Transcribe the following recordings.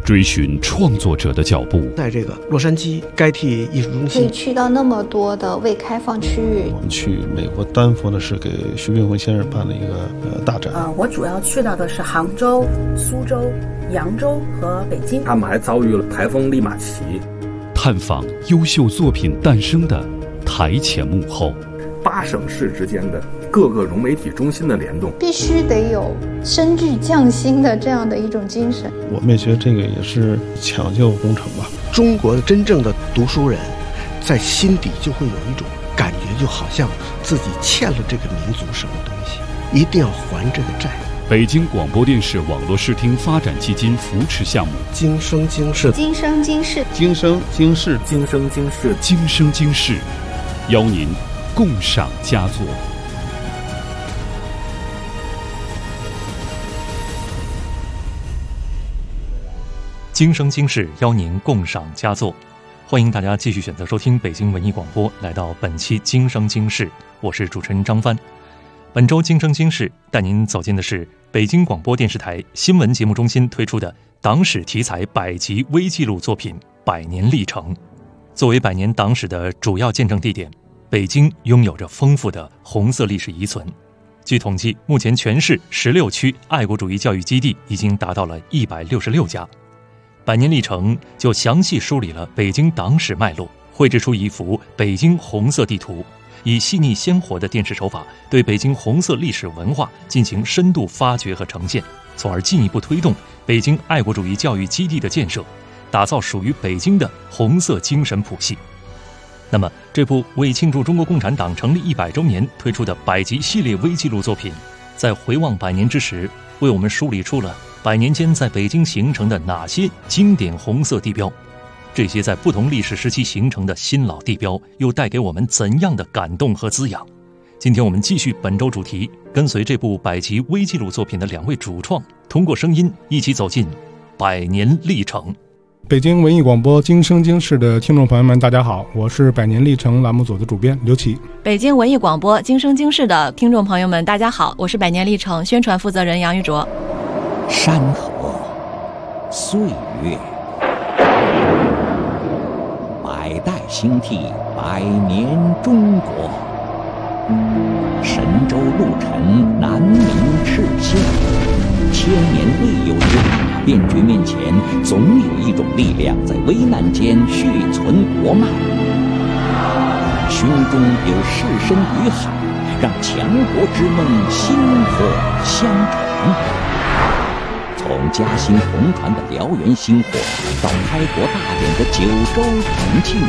追寻创作者的脚步。 在这个洛杉矶该替艺术中心， 可以去到那么多的未开放区域。 我们去美国丹佛呢，是给徐冰辉先生办了一个大展。 我主要去到的是杭州、苏州、扬州和北京。 他们还遭遇了台风利马奇。 探访优秀作品诞生的台前幕后 ，8省市之间的各个融媒体中心的联动， 必须得有深具匠心的这样的一种精神。 我们也觉得这个也是抢救工程吧。 中国的真正的读书人，在心底就会有一种感觉，就好像自己欠了这个民族什么东西，一定要还这个债。 北京广播电视网络视听发展基金扶持项目， 今生今世， 今生今世， 今生今世， 今生今世， 今生今世，邀您共赏佳作。 今生今世，邀您共赏佳作。欢迎大家继续选择收听北京文艺广播，来到本期今生今世，我是主持人张帆。本周今生今世带您走进的是北京广播电视台新闻节目中心推出的党史题材100集微纪录作品《百年历程》。作为100年党史的主要见证地点，北京拥有着丰富的红色历史遗存。据统计，目前全市16区爱国主义教育基地已经达到了166家。百年历程就详细梳理了北京党史脉络，绘制出一幅北京红色地图，以细腻鲜活的电视手法对北京红色历史文化进行深度发掘和呈现，从而进一步推动北京爱国主义教育基地的建设，打造属于北京的红色精神谱系。那么这部为庆祝中国共产党成立100周年推出的100集系列微纪录作品，在回望100年之时，为我们梳理出了100年间在北京形成的哪些经典红色地标，这些在不同历史时期形成的新老地标又带给我们怎样的感动和滋养。今天我们继续本周主题，跟随这部100集微纪录作品的2位主创，通过声音一起走进100年历程。 北京文艺广播今生今世的听众朋友们，大家好，我是100年历程栏目组的主编刘琦。 北京文艺广播今生今世的听众朋友们，大家好，我是100年历程宣传负责人杨玉卓。 山河岁月，100代兴替100年中国，神州路程南明赤县，1000年未有之大变局面前，总有一种力量在危难间续存国脉。胸中有士绅与海，让强国之梦薪火相传。从嘉兴红船的燎原星火，到开国大典的九州重庆，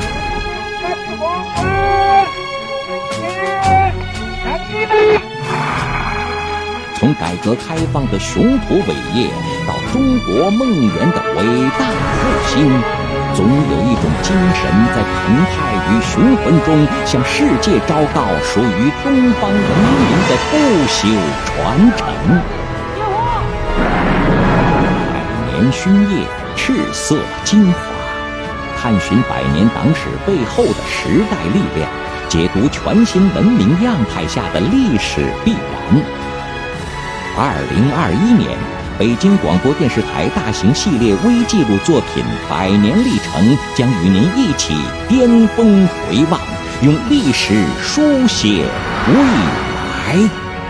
从改革开放的雄图伟业，到中国梦圆的伟大复兴，总有一种精神在澎湃与雄浑中，向世界昭告属于东方人民的不朽传承。100年勋业，赤色精华，探寻100年党史背后的时代力量，解读全新文明样态下的历史必然。2021年，北京广播电视台大型系列微纪录作品《100年历程》将与您一起巅峰回望，用历史书写未来。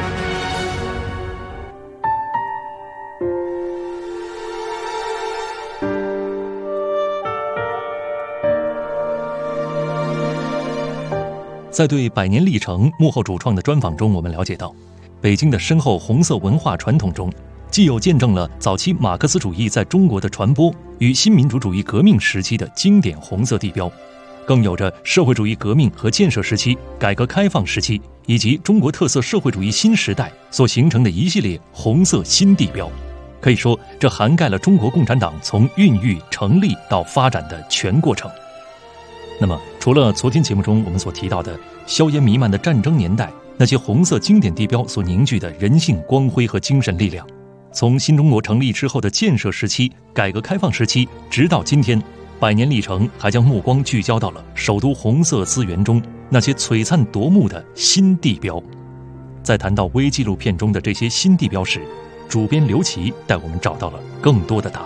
在对100年历程幕后主创的专访中，我们了解到，北京的深厚红色文化传统中，既有见证了早期马克思主义在中国的传播与新民主主义革命时期的经典红色地标，更有着社会主义革命和建设时期、改革开放时期以及中国特色社会主义新时代所形成的一系列红色新地标。可以说，这涵盖了中国共产党从孕育、成立到发展的全过程。那么，除了昨天节目中我们所提到的硝烟弥漫的战争年代，那些红色经典地标所凝聚的人性光辉和精神力量，从新中国成立之后的建设时期、改革开放时期，直到今天，100年历程还将目光聚焦到了首都红色资源中那些璀璨夺目的新地标。在谈到微纪录片中的这些新地标时，主编刘琦带我们找到了更多的答案。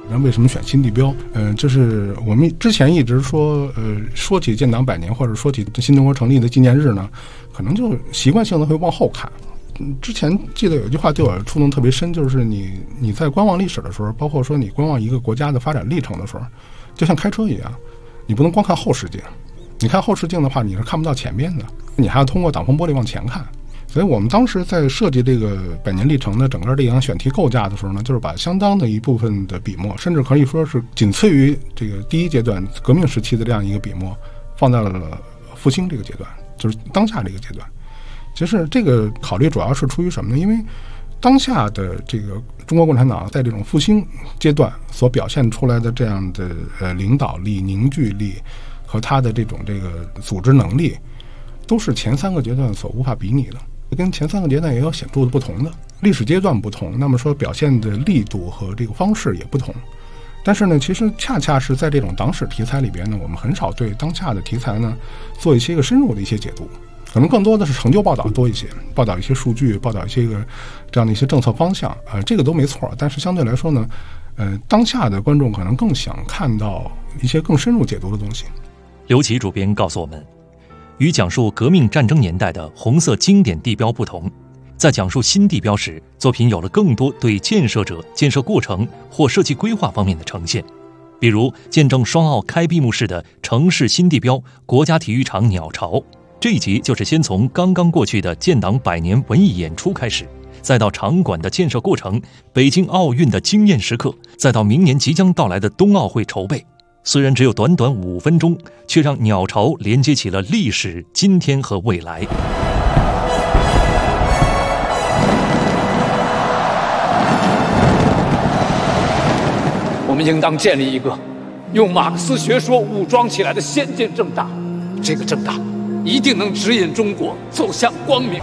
那为什么选新地标？就是我们之前一直说，说起建党100年或者说起新中国成立的纪念日呢，可能就习惯性的会往后看。之前记得有一句话对我触动特别深，就是你在观望历史的时候，包括说你观望一个国家的发展历程的时候，就像开车一样，你不能光看后视镜。你看后视镜的话，你是看不到前面的，你还要通过挡风玻璃往前看。所以我们当时在设计这个100年历程的整个这样选题构架的时候呢，就是把相当的一部分的笔墨，甚至可以说是仅次于这个第一阶段革命时期的这样一个笔墨，放在了复兴这个阶段，就是当下这个阶段。其实这个考虑主要是出于什么呢？因为当下的这个中国共产党在这种复兴阶段所表现出来的这样的领导力、凝聚力和他的这个组织能力，都是前3个阶段所无法比拟的，跟前3个阶段也有显著的不同的。历史阶段不同，那么说表现的力度和这个方式也不同。但是呢，其实恰恰是在这种党史题材里边呢，我们很少对当下的题材呢做一些个深入的一些解读，可能更多的是成就报道多一些，报道一些数据，报道一些个这样的一些政策方向，这个都没错。但是相对来说呢，当下的观众可能更想看到一些更深入解读的东西。 刘琦主编告诉我们，与讲述革命战争年代的红色经典地标不同，在讲述新地标时，作品有了更多对建设者、建设过程或设计规划方面的呈现。比如见证双奥开闭幕式的城市新地标国家体育场鸟巢，这一集就是先从刚刚过去的建党100年文艺演出开始，再到场馆的建设过程、北京奥运的惊艳时刻，再到明年即将到来的冬奥会筹备。虽然只有短短5分钟，却让鸟巢连接起了历史、今天和未来。 我们应当建立一个用马克思学说武装起来的先进政党，这个政党一定能指引中国走向光明。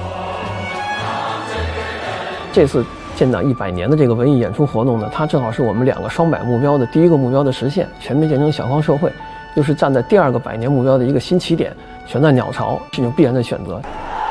这次建党100年的这个文艺演出活动呢，它正好是我们2个双100目标的第1个目标的实现，全面建成小康社会，又是站在第2个100年目标的一个新起点，选在鸟巢是一种必然的选择。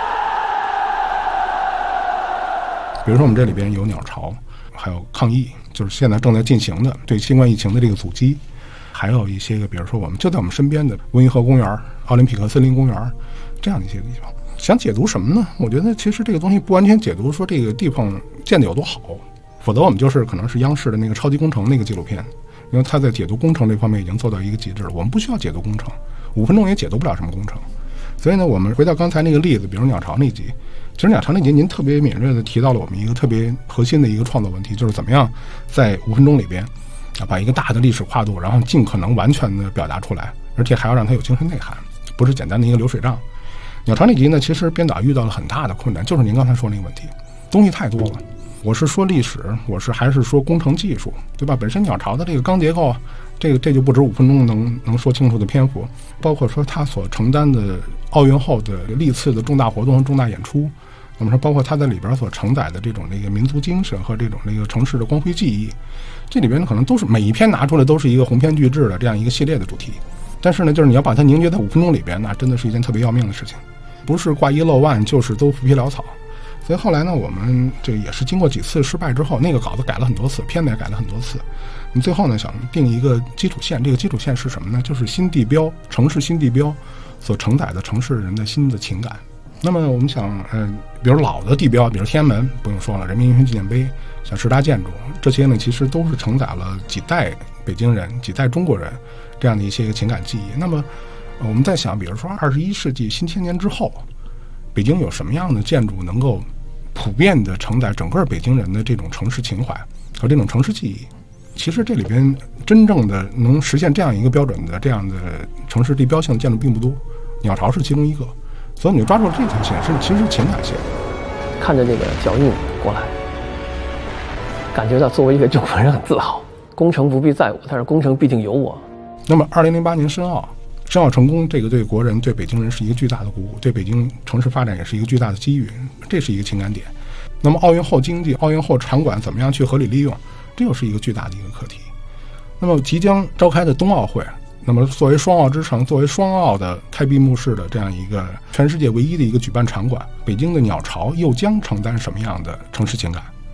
比如说我们这里边有鸟巢，还有抗疫，就是现在正在进行的对新冠疫情的这个阻击，还有一些个比如说我们就在我们身边的温榆河公园、奥林匹克森林公园这样的一些地方。想解读什么呢？我觉得其实这个东西不完全解读说这个地方建得有多好，否则我们就是可能是央视的那个超级工程那个纪录片，因为他在解读工程这方面已经做到一个极致了。我们不需要解读工程，5分钟也解读不了什么工程。所以呢，我们回到刚才那个例子，比如鸟巢那集，其实鸟巢那集您特别敏锐的提到了我们一个特别核心的一个创作问题，就是怎么样在5分钟里边把一个大的历史跨度，然后尽可能完全的表达出来，而且还要让它有精神内涵，不是简单的一个流水账。鸟巢那集呢，其实编导遇到了很大的困难，就是您刚才说那个问题，东西太多了。我是说历史，还是说工程技术，对吧？本身鸟巢的这个钢结构啊，这就不止5分钟能说清楚的篇幅，包括说它所承担的奥运后的历次的重大活动和重大演出，我们说包括它在里边所承载的这种那个民族精神和这种那个城市的光辉记忆，这里边可能都是每一篇拿出来都是一个鸿篇巨制的这样一个系列的主题。但是呢，就是你要把它凝结在5分钟里边，那真的是一件特别要命的事情，不是挂一漏万，就是都浮皮潦草。所以后来呢，我们这也是经过几次失败之后，那个稿子改了很多次，片子也改了很多次。我们最后呢，想定一个基础线，这个基础线是什么呢？就是新地标，城市新地标所承载的城市人的新的情感。那么我们想，比如老的地标，比如天安门，不用说了，人民英雄纪念碑，像10大建筑，这些呢，其实都是承载了几代北京人、几代中国人这样的一些情感记忆。那么我们在想，比如说21世纪新千年之后，北京有什么样的建筑能够普遍的承载整个北京人的这种城市情怀和这种城市记忆？其实这里边真正的能实现这样一个标准的这样的城市地标性的建筑并不多，鸟巢是其中一个。所以你抓住了这条线，其实是情感线。 看着这个脚印过来，感觉到作为一个中国人很自豪。工程不必在我，但是工程必定有我。 那么2008年申奥成功，这个对国人、对北京人是一个巨大的鼓舞，对北京城市发展也是一个巨大的机遇，这是一个情感点。那么奥运后经济、奥运后场馆怎么样去合理利用，这又是一个巨大的一个课题。那么即将召开的冬奥会，那么作为双奥之城，作为双奥的开闭幕式的这样一个全世界唯一的一个举办场馆，北京的鸟巢又将承担什么样的城市情感？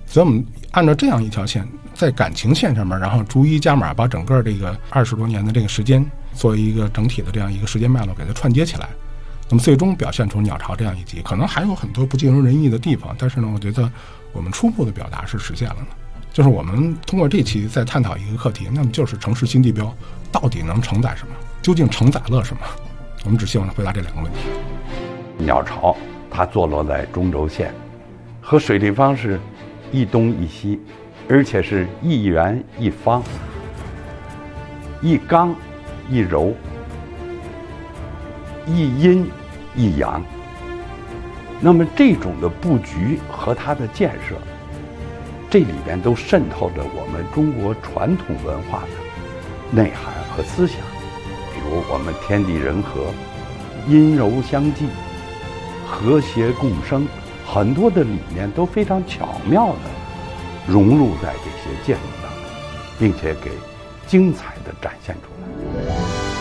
所以我们按照这样一条线，在感情线上面，然后逐一加码，把整个这个20多年的这个时间作为一个整体的这样一个时间脉络给它串接起来，那么最终表现出鸟巢这样一集。可能还有很多不尽如人意的地方，但是呢，我觉得我们初步的表达是实现了的。就是我们通过这期在探讨一个课题，那么就是城市新地标到底能承载什么，究竟承载了什么？我们只希望回答这2个问题。 鸟巢它坐落在中轴线，和水立方是一东一西，而且是一圆一方，一刚一柔，一阴一阳。那么这种的布局和它的建设，这里边都渗透着我们中国传统文化的内涵和思想，比如我们天地人和，阴柔相济，和谐共生，很多的理念都非常巧妙地融入在这些建筑当中，并且给精彩地展现出来。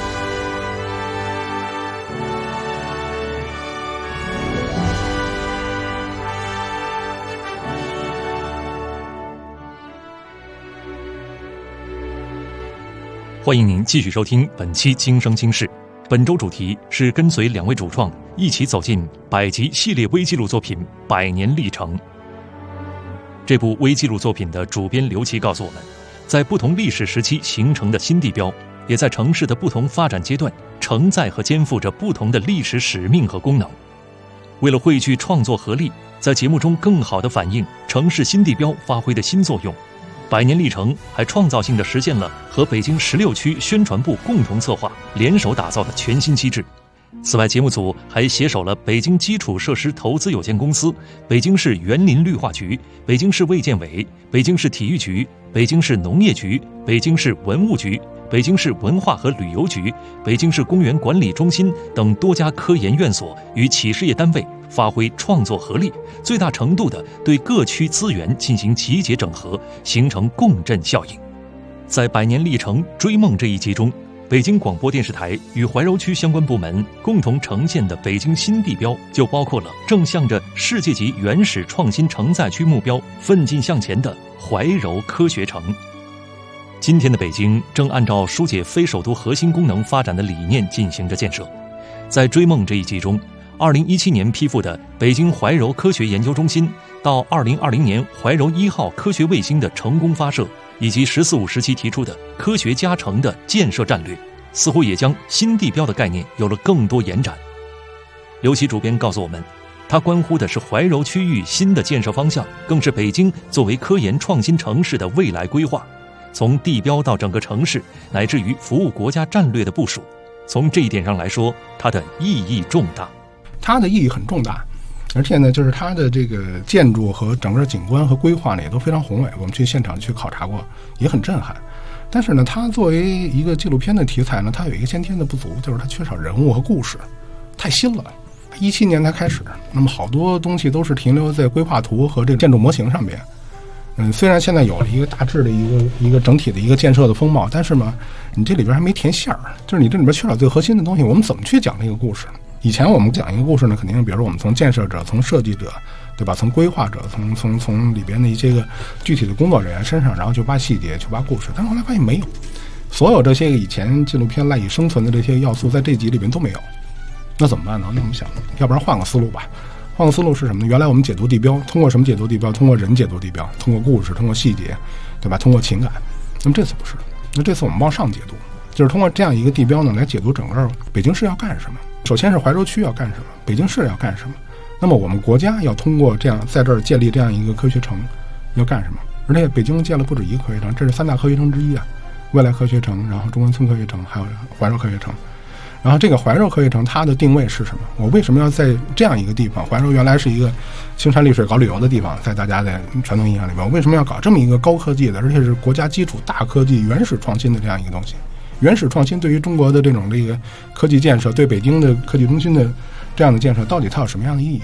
欢迎您继续收听本期《今生今世》，本周主题是跟随2位主创一起走进百集系列微纪录作品《100年历程》。这部微纪录作品的主编刘琦告诉我们，在不同历史时期形成的新地标，也在城市的不同发展阶段承载和肩负着不同的历史使命和功能。为了汇聚创作合力，在节目中更好地反映城市新地标发挥的新作用，100年历程还创造性地实现了和北京16区宣传部共同策划、联手打造的全新机制。此外，节目组还携手了北京基础设施投资有限公司、北京市园林绿化局、北京市卫健委、北京市体育局、北京市农业局、北京市文物局、北京市文化和旅游局、北京市公园管理中心等多家科研院所与企事业单位，发挥创作合力，最大程度地对各区资源进行集结整合，形成共振效应。在100年历程追梦这一集中，北京广播电视台与怀柔区相关部门共同呈现的北京新地标，就包括了正向着世界级原始创新承载区目标奋进向前的怀柔科学城。今天的北京正按照疏解非首都核心功能发展的理念进行着建设。在追梦这一集中，2017年批复的北京怀柔科学研究中心到2020年怀柔1号科学卫星的成功发射，以及“14五”时期提出的科学加成的建设战略，似乎也将新地标的概念有了更多延展。刘琦主编告诉我们，它关乎的是怀柔区域新的建设方向，更是北京作为科研创新城市的未来规划，从地标到整个城市，乃至于服务国家战略的部署。从这一点上来说，它的意义重大。 它的意义很重大，而且呢，就是它的这个建筑和整个景观和规划呢也都非常宏伟，我们去现场去考察过，也很震撼。但是呢，它作为一个纪录片的题材呢，它有一个先天的不足，就是它缺少人物和故事，太新了。17年才开始，那么好多东西都是停留在规划图和这个建筑模型上边。虽然现在有了一个大致的一个整体的一个建设的风貌，但是呢，你这里边还没填馅儿，就是你这里边缺少最核心的东西。我们怎么去讲这个故事？以前我们讲一个故事呢，肯定是比如说我们从建设者、从设计者，对吧？从规划者、从里边的一些个具体的工作人员身上，然后去挖细节、去挖故事。但是后来发现没有，所有这些个以前纪录片赖以生存的这些要素，在这集里边都没有。那怎么办呢？那我们想，要不然换个思路吧。换个思路是什么呢？原来我们解读地标，通过什么解读地标？通过人解读地标，通过故事，通过细节，对吧？通过情感。那么这次不是，那这次我们往上解读，就是通过这样一个地标呢，来解读整个北京市要干什么。首先是怀柔区要干什么，北京市要干什么。那么我们国家要通过这样在这儿建立这样一个科学城，要干什么？而且北京建了不止一个科学城，这是3大科学城之一啊。未来科学城，然后中关村科学城，还有怀柔科学城。然后这个怀柔科学城它的定位是什么？我为什么要在这样一个地方？怀柔原来是一个青山绿水搞旅游的地方，在大家的传统印象里面，我为什么要搞这么一个高科技的，而且是国家基础大科技原始创新的这样一个东西？原始创新对于中国的这种这个科技建设，对北京的科技中心的这样的建设，到底它有什么样的意义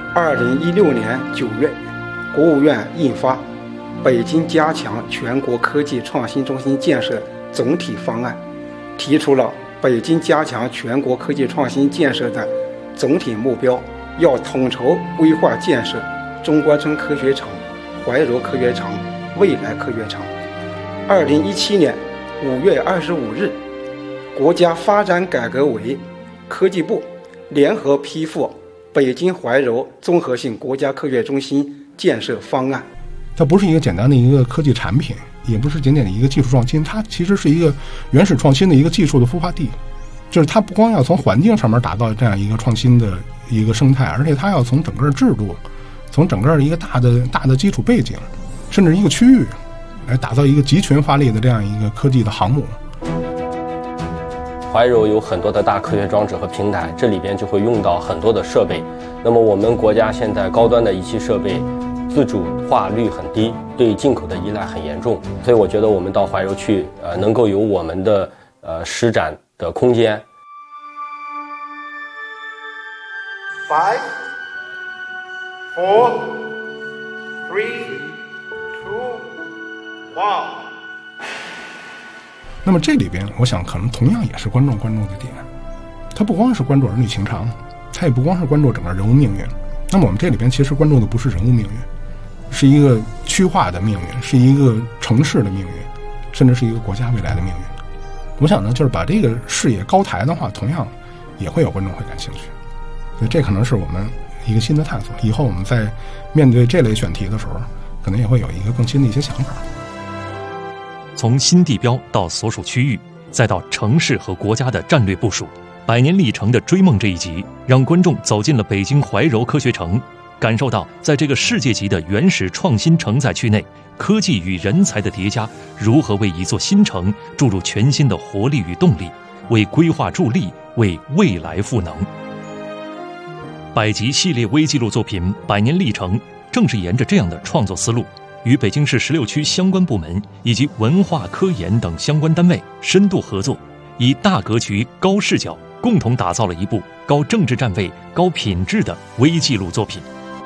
？2016年9月，国务院印发《北京加强全国科技创新中心建设总体方案》，提出了北京加强全国科技创新建设的总体目标，要统筹规划建设中关村科学城、 怀柔科学城、未来科学城。2017年5月25日，国家发展改革委、科技部联合批复北京怀柔综合性国家科学中心建设方案。 它不是一个简单的一个科技产品，也不是简简的一个技术创新，它其实是一个原始创新的一个技术的孵化地。就是它不光要从环境上面打造这样一个创新的一个生态，而且它要从整个制度，从整个一个大的基础背景，甚至一个区域，来打造一个集群发力的这样一个科技的航母。 怀柔有很多的大科学装置和平台，这里边就会用到很多的设备。那么我们国家现在高端的仪器设备自主化率很低，对进口的依赖很严重，所以我觉得我们到怀柔去，能够有我们的施展的空间。 5, 4, 3, 2, 1。 那么这里边，我想可能同样也是观众关注的点，它不光是关注儿女情长，它也不光是关注整个人物命运。那么我们这里边其实关注的不是人物命运，是一个区划的命运，是一个城市的命运，甚至是一个国家未来的命运。我想呢，就是把这个视野高抬的话，同样也会有观众会感兴趣。所以这可能是我们一个新的探索。以后我们在面对这类选题的时候，可能也会有一个更新的一些想法。 从新地标到所属区域，再到城市和国家的战略部署，100年历程的追梦这一集，让观众走进了北京怀柔科学城，感受到在这个世界级的原始创新承载区内，科技与人才的叠加如何为一座新城注入全新的活力与动力，为规划助力，为未来赋能。100集系列微纪录作品《100年历程》正是沿着这样的创作思路，与北京市16区相关部门以及文化科研等相关单位深度合作，以大格局、高视角，共同打造了一部高政治站位、高品质的微纪录作品。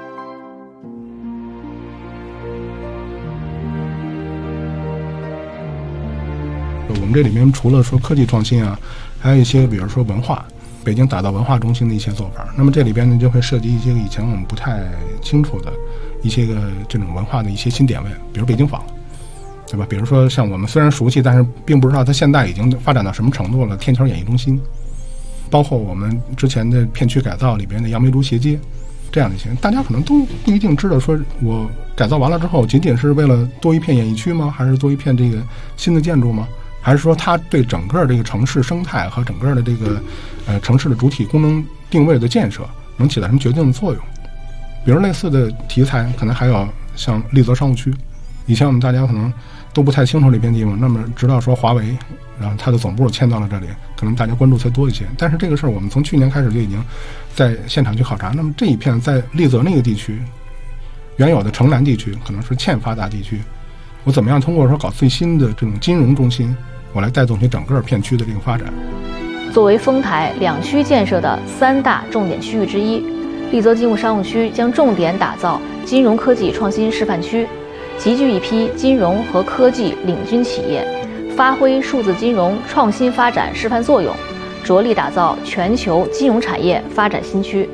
我们这里面除了说科技创新啊，还有一些比如说文化，北京打造文化中心的一些做法。那么这里边呢，就会涉及一些以前我们不太清楚的一些个这种文化的一些新点位，比如北京坊，对吧？比如说像我们虽然熟悉，但是并不知道它现在已经发展到什么程度了。天桥演艺中心，包括我们之前的片区改造里边的杨梅竹斜街，这样的一些，大家可能都不一定知道，说我改造完了之后，仅仅是为了多一片演艺区吗？还是多一片这个新的建筑吗？还是说它对整个这个城市生态和整个的这个城市的主体功能定位的建设能起到什么决定的作用？比如类似的题材，可能还有像丽泽商务区，以前我们大家可能都不太清楚这片地方，那么直到说华为，然后它的总部迁到了这里，可能大家关注才多一些。但是这个事儿我们从去年开始就已经在现场去考察。那么这一片在丽泽那个地区，原有的城南地区可能是欠发达地区，我怎么样通过说搞最新的这种金融中心，我来带动起整个片区的这个发展。 作为丰台两区建设的3大重点区域之一，丽泽金融商务区将重点打造金融科技创新示范区，集聚一批金融和科技领军企业，发挥数字金融创新发展示范作用，着力打造全球金融产业发展新区。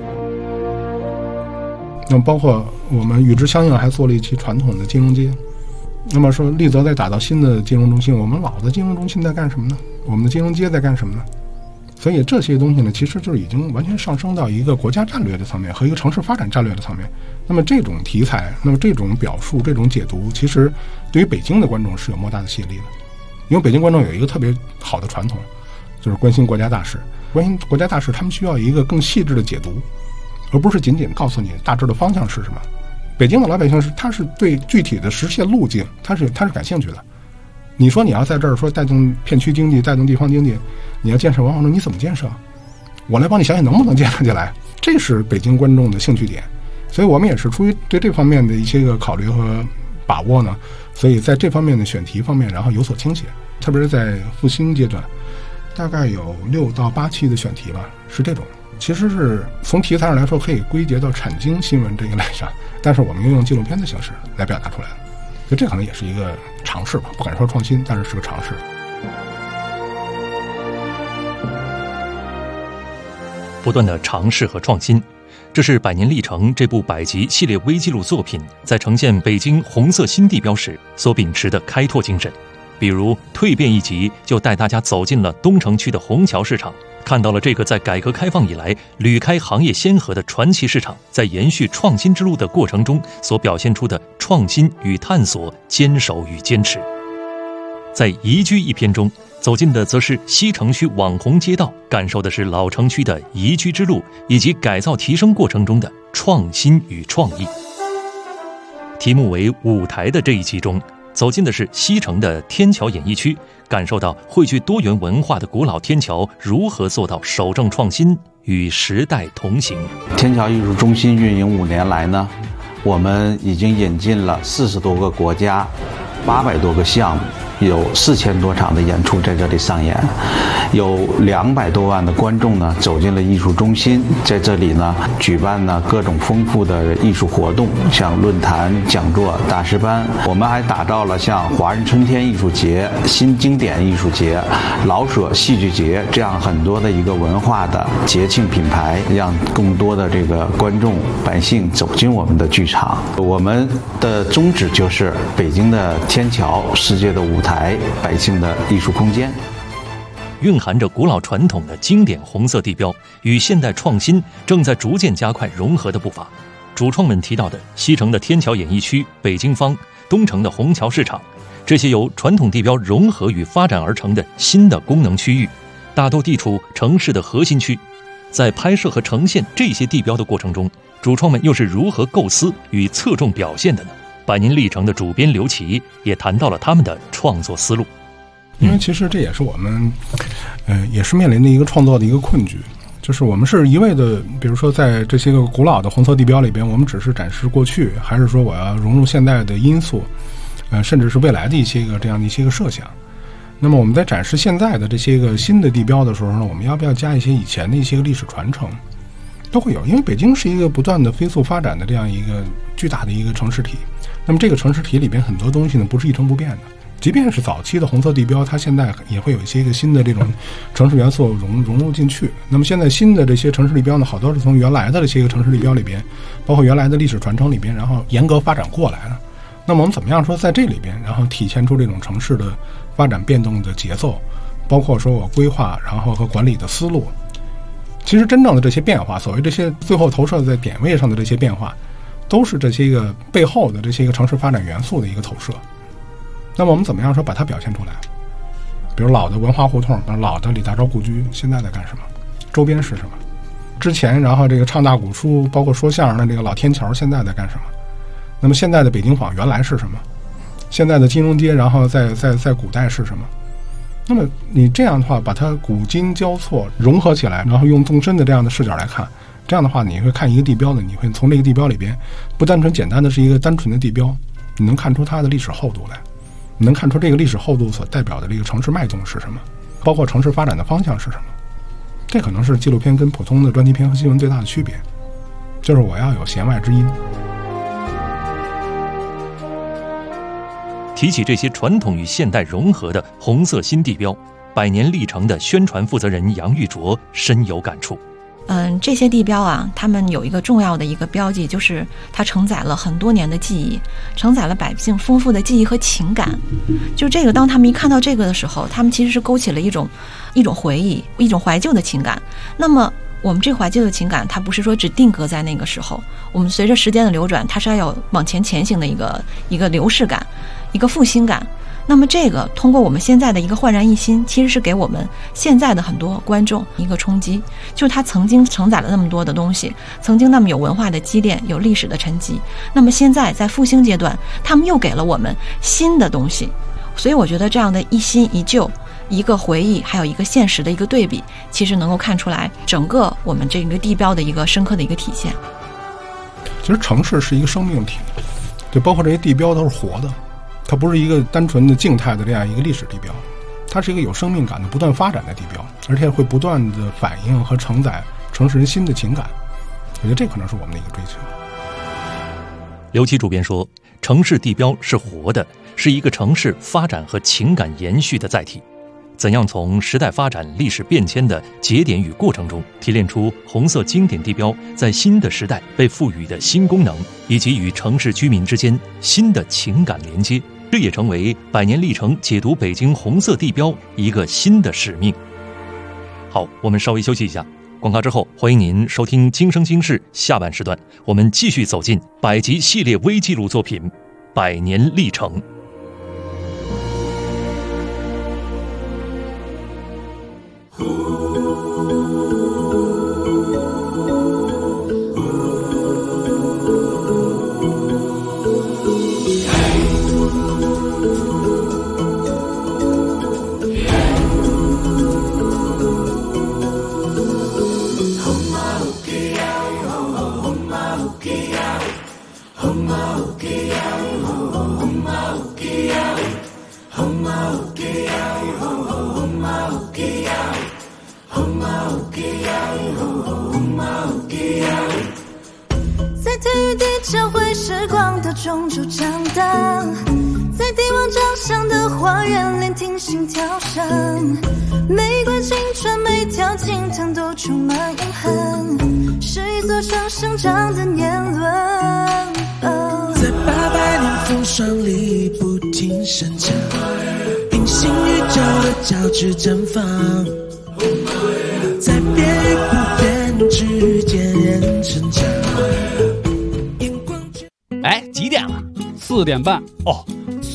那么包括我们与之相应还做了一期传统的金融街。那么说丽泽在打造新的金融中心，我们老的金融中心在干什么呢？我们的金融街在干什么呢？所以这些东西呢，其实就是已经完全上升到一个国家战略的层面和一个城市发展战略的层面。那么这种题材，那么这种表述，这种解读，其实对于北京的观众是有莫大的吸引力的。因为北京观众有一个特别好的传统，就是关心国家大事。关心国家大事，他们需要一个更细致的解读，而不是仅仅告诉你大致的方向是什么。北京的老百姓他是对具体的实现路径，他是感兴趣的。你说你要在这儿说带动片区经济，带动地方经济，你要建设文化中，你怎么建设？我来帮你想想能不能建设起来，这是北京观众的兴趣点。所以我们也是出于对这方面的一些个考虑和把握呢，所以在这方面的选题方面，然后有所倾斜。特别是在复兴阶段，大概有6到8期的选题吧，是这种。其实是从题材上来说，可以归结到产经新闻这一类上，但是我们用纪录片的形式来表达出来了，所以这可能也是一个尝试吧，不敢说创新，但是是个尝试。 不断的尝试和创新， 这是《百年历程》这部百集系列微纪录作品在呈现北京红色新地标时所秉持的开拓精神。比如蜕变一集就带大家走进了东城区的虹桥市场，看到了这个在改革开放以来屡开行业先河的传奇市场在延续创新之路的过程中所表现出的创新与探索、坚守与坚持。在宜居一篇中，走进的则是西城区网红街道，感受的是老城区的宜居之路以及改造提升过程中的创新与创意。题目为舞台的这一集中，走进的是西城的天桥演艺区，感受到汇聚多元文化的古老天桥如何做到守正创新与时代同行。 天桥艺术中心运营5年来呢，我们已经引进了40多个国家，800多个项目，有4000多场的演出在这里上演，有200多万的观众呢走进了艺术中心，在这里呢举办呢各种丰富的艺术活动，像论坛、讲座、大师班。我们还打造了像华人春天艺术节、新经典艺术节、老舍戏剧节这样很多的一个文化的节庆品牌，让更多的这个观众百姓走进我们的剧场。我们的宗旨就是北京的天桥，世界的舞台，百姓的艺术空间。 蕴含着古老传统的经典红色地标与现代创新正在逐渐加快融合的步伐。主创们提到的西城的天桥演艺区、北京坊、东城的虹桥市场，这些由传统地标融合与发展而成的新的功能区域，大都地处城市的核心区。在拍摄和呈现这些地标的过程中，主创们又是如何构思与侧重表现的呢？百年历程的主编刘琦也谈到了他们的创作思路。 因为其实这也是我们，也是面临的一个创作的一个困局，就是我们是一味的，比如说在这些个古老的红色地标里边，我们只是展示过去，还是说我要融入现代的因素，甚至是未来的一些个这样的一些个设想。那么我们在展示现在的这些个新的地标的时候呢，我们要不要加一些以前的一些个历史传承，都会有。因为北京是一个不断的飞速发展的这样一个巨大的一个城市体，那么这个城市体里边很多东西呢不是一成不变的。即便是早期的红色地标，它现在也会有一些个新的这种城市元素融入进去。那么现在新的这些城市地标呢，好多是从原来的这些个城市地标里边，包括原来的历史传承里边，然后严格发展过来的。那么我们怎么样说在这里边，然后体现出这种城市的发展变动的节奏，包括说我规划然后和管理的思路。其实真正的这些变化，所谓这些最后投射在点位上的这些变化，都是这些个背后的这些个城市发展元素的一个投射。那么我们怎么样说把它表现出来？比如老的文化胡同，老的李大钊故居现在在干什么？周边是什么？之前然后这个唱大鼓书包括说相声的这个老天桥现在在干什么？那么现在的北京坊原来是什么？现在的金融街然后在古代是什么？那么你这样的话把它古今交错融合起来，然后用纵深的这样的视角来看，这样的话你会看一个地标呢，你会从这个地标里边不单纯简单的是一个单纯的地标，你能看出它的历史厚度来，你能看出这个历史厚度所代表的这个城市脉动是什么，包括城市发展的方向是什么。这可能是纪录片跟普通的专题片和新闻最大的区别，就是我要有弦外之音。 提起这些传统与现代融合的红色新地标，百年历程的宣传负责人杨玉卓深有感触。 这些地标啊，他们有一个重要的一个标记，就是它承载了很多年的记忆，承载了百姓丰富的记忆和情感。就这个，当他们一看到这个的时候，他们其实是勾起了一种回忆，一种怀旧的情感。那么我们这怀旧的情感，它不是说只定格在那个时候，我们随着时间的流转，它是要有往前行的一个流逝感，一个复兴感。那么这个通过我们现在的一个焕然一新，其实是给我们现在的很多观众一个冲击，就是它曾经承载了那么多的东西，曾经那么有文化的积淀，有历史的沉积，那么现在在复兴阶段，他们又给了我们新的东西。所以我觉得这样的一新一旧，一个回忆还有一个现实的一个对比，其实能够看出来整个我们这个地标的一个深刻的一个体现。 其实城市是一个生命体，就包括这些地标都是活的，它不是一个单纯的静态的这样一个历史地标，它是一个有生命感的不断发展的地标，而且会不断的反映和承载城市人新的情感。我觉得这可能是我们的一个追求。 刘琦主编说，城市地标是活的，是一个城市发展和情感延续的载体。 怎样从时代发展、历史变迁的节点与过程中提炼出红色经典地标在新的时代被赋予的新功能，以及与城市居民之间新的情感连接，这也成为百年历程解读北京红色地标一个新的使命。好，我们稍微休息一下，广告之后，欢迎您收听《今生今世》下半时段，我们继续走进百集系列微纪录作品《百年历程》。 在体育地教会时光的中柱长大，在帝王长相的花园聆听心跳声，玫瑰青春每条经藤都充满隐含，是一座城生长的年轮。 在800年风霜里不停生长，平行宇宙的交织绽放，在变与不变之间人成长。 哎，几点了？4点半。哦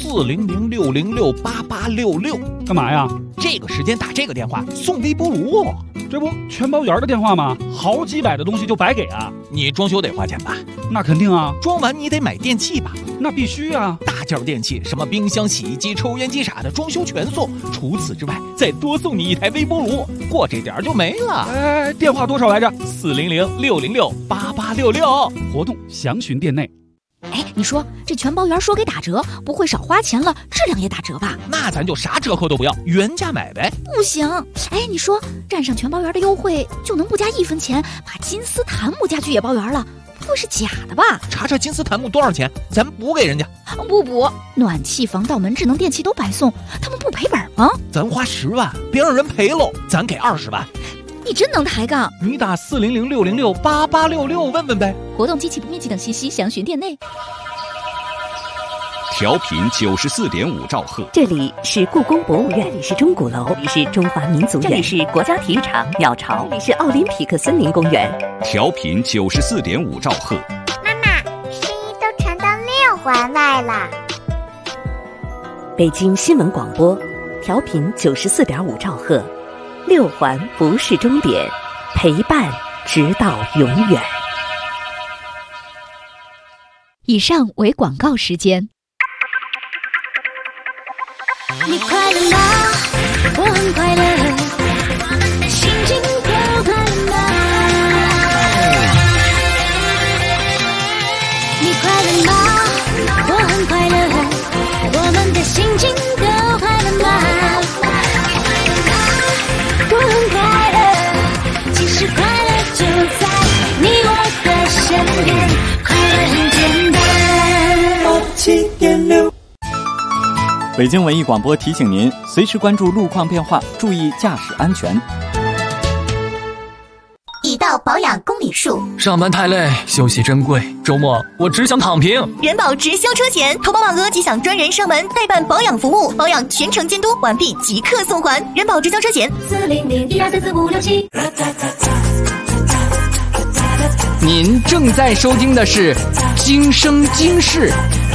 ，400-606-8866，干嘛呀？这个时间打这个电话送微波炉，这不全包圆的电话吗？好几百的东西就白给啊！你装修得花钱吧？那肯定啊，装完你得买电器吧？那必须啊！大件电器，什么冰箱、洗衣机、抽烟机啥的，装修全送。除此之外，再多送你一台微波炉，过这点就没了。哎，电话多少来着？400-606-8866，活动详询店内。 哎，你说这全包圆说给打折，不会少花钱了，质量也打折吧？ 那咱就啥折扣都不要，原价买呗。 不行，哎，你说占上全包圆的优惠，就能不加1分钱把金丝檀木家具也包圆了？不会是假的吧？ 查查金丝檀木多少钱，咱补给人家。 不补，暖气、防盗门、智能电器都白送，他们不赔本吗？ 咱花10万，别让人赔喽，咱给20万。 你真能抬杠！ 你打400-606-8866问问呗。 活动机器不面积等信息详询店内。 调频94.5兆赫， 这里是故宫博物院，这里是钟鼓楼，这里是中华民族院，这里是国家体育场鸟巢，这里是奥林匹克森林公园。 调频94.5兆赫。 妈妈，声音都传到6环外了。 北京新闻广播，调频94.5兆赫。6环不是终点，陪伴直到永远。 以上为广告时间。 你快乐吗？我很快乐，心情都快乐吗？你快乐吗？我很快乐，我们的心情都快乐吗？我很快乐，其实快乐就在你我的身边，快乐很简单。7.6。 北京文艺广播提醒您，随时关注路况变化，注意驾驶安全。 已到保养公里数。 上班太累，休息珍贵，周末我只想躺平。 人保直销车险，投保满额即享专人上门代办保养服务，保养全程监督，完毕即刻送还。人保直销车险400-1234567。 您正在收听的是《今生今世》。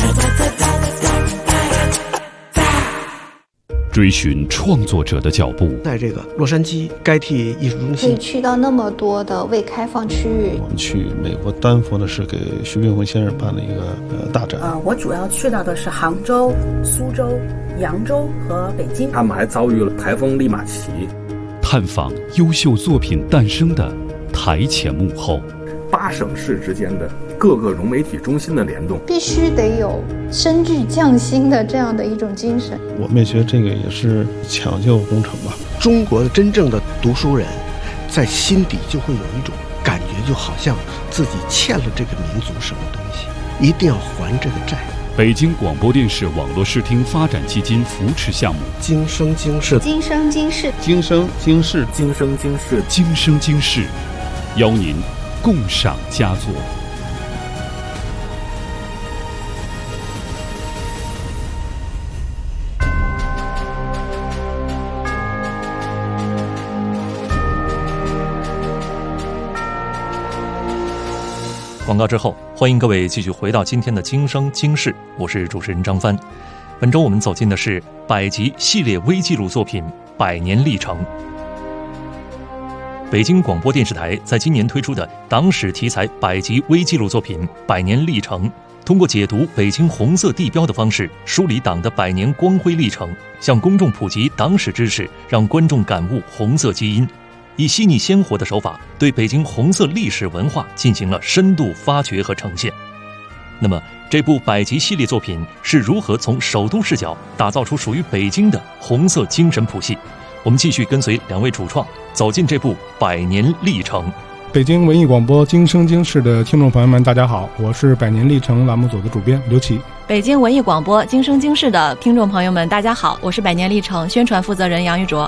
追寻创作者的脚步， 在这个洛杉矶该替艺术中心， 可以去到那么多的未开放区域。 我们去美国丹佛呢，是给徐冰辉先生办了一个大展。 我主要去到的是杭州、苏州、扬州和北京。 他们还遭遇了台风利马奇， 探访优秀作品诞生的台前幕后 ，8省市之间的各个融媒体中心的联动， 必须得有深具匠心的这样的一种精神。 我们也觉得这个也是抢救工程吧。 中国的真正的读书人，在心底就会有一种感觉，就好像自己欠了这个民族什么东西，一定要还这个债。 北京广播电视网络视听发展基金扶持项目。 今生今世， 今生今世， 今生今世， 今生今世， 今生今世，邀您共赏佳作。 广告之后，欢迎各位继续回到今天的今生今世，我是主持人张帆。本周我们走进的是百集系列微纪录作品《百年历程》。北京广播电视台在今年推出的党史题材百集微纪录作品《百年历程》，通过解读北京红色地标的方式，梳理党的100年光辉历程，向公众普及党史知识，让观众感悟红色基因。以细腻鲜活的手法，对北京红色历史文化进行了深度发掘和呈现。那么，这部百集系列作品是如何从首都视角打造出属于北京的红色精神谱系？我们继续跟随2位主创走进这部100年历程。 北京文艺广播今生今世的听众朋友们，大家好，我是100年历程栏目组的主编刘琦。 北京文艺广播今生今世的听众朋友们，大家好，我是100年历程宣传负责人杨玉卓。